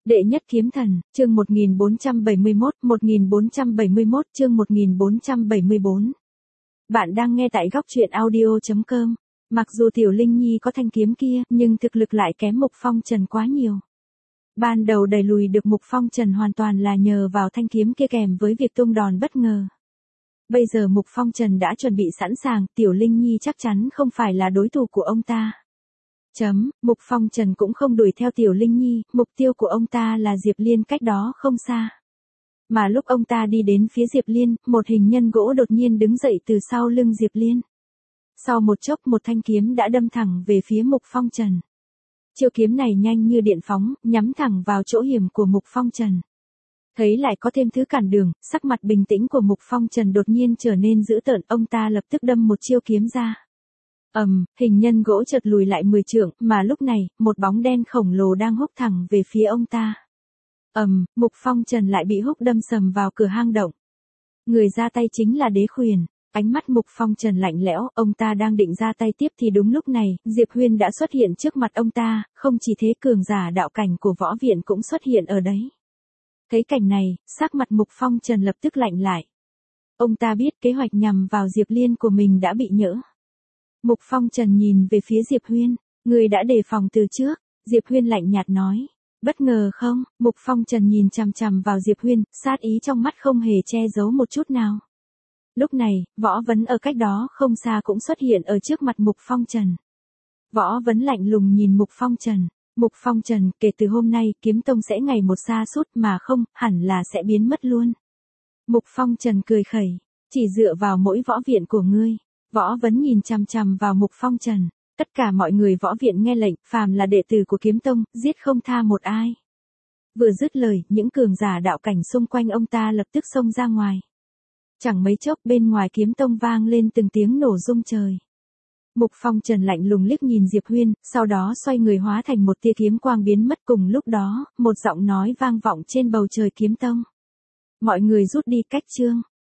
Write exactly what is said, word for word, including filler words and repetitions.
Đệ nhất kiếm thần, chương một nghìn bốn trăm bảy mươi mốt, một nghìn bốn trăm bảy mươi mốt, chương một nghìn bốn trăm bảy mươi bốn. Bạn đang nghe tại góc truyện audio chấm com. Mặc dù Tiểu Linh Nhi có thanh kiếm kia, nhưng thực lực lại kém Mục Phong Trần quá nhiều. Ban đầu đẩy lùi được Mục Phong Trần hoàn toàn là nhờ vào thanh kiếm kia kèm với việc tung đòn bất ngờ. Bây giờ Mục Phong Trần đã chuẩn bị sẵn sàng, Tiểu Linh Nhi chắc chắn không phải là đối thủ của ông ta. Chấm, Mục Phong Trần cũng không đuổi theo Tiểu Linh Nhi, mục tiêu của ông ta là Diệp Liên cách đó không xa. Mà lúc ông ta đi đến phía Diệp Liên, một hình nhân gỗ đột nhiên đứng dậy từ sau lưng Diệp Liên. Sau một chốc một thanh kiếm đã đâm thẳng về phía Mục Phong Trần. Chiêu kiếm này nhanh như điện phóng, nhắm thẳng vào chỗ hiểm của Mục Phong Trần. Thấy lại có thêm thứ cản đường, sắc mặt bình tĩnh của Mục Phong Trần đột nhiên trở nên dữ tợn, ông ta lập tức đâm một chiêu kiếm ra. Ầm, um, hình nhân gỗ chợt lùi lại mười trượng, mà lúc này, một bóng đen khổng lồ đang húc thẳng về phía ông ta. Ầm, um, Mục Phong Trần lại bị húc đâm sầm vào cửa hang động. Người ra tay chính là Đế Khuyển. Ánh mắt Mục Phong Trần lạnh lẽo, ông ta đang định ra tay tiếp thì đúng lúc này, Diệp Huyên đã xuất hiện trước mặt ông ta, không chỉ thế cường giả đạo cảnh của võ viện cũng xuất hiện ở đấy. Thấy cảnh này, sắc mặt Mục Phong Trần lập tức lạnh lại. Ông ta biết kế hoạch nhằm vào Diệp Liên của mình đã bị nhỡ. Mục Phong Trần nhìn về phía Diệp Huyên, người đã đề phòng từ trước, Diệp Huyên lạnh nhạt nói. Bất ngờ không? Mục Phong Trần nhìn chằm chằm vào Diệp Huyên, sát ý trong mắt không hề che giấu một chút nào. Lúc này, Võ Vấn ở cách đó không xa cũng xuất hiện ở trước mặt Mục Phong Trần. Võ Vấn lạnh lùng nhìn Mục Phong Trần. Mục Phong Trần, kể từ hôm nay, kiếm tông sẽ ngày một sa sút mà không, hẳn là sẽ biến mất luôn. Mục Phong Trần cười khẩy, chỉ dựa vào mỗi võ viện của ngươi. Võ Vấn nhìn chằm chằm vào Mục Phong Trần. Tất cả mọi người võ viện nghe lệnh, phàm là đệ tử của kiếm tông, giết không tha một ai. Vừa dứt lời, những cường giả đạo cảnh xung quanh ông ta lập tức xông ra ngoài. Chẳng mấy chốc bên ngoài kiếm tông vang lên từng tiếng nổ rung trời. Mục Phong Trần lạnh lùng liếc nhìn Diệp Huyên, sau đó xoay người hóa thành một tia kiếm quang biến mất. Cùng lúc đó, một giọng nói vang vọng trên bầu trời kiếm tông. Mọi người rút đi cách chương.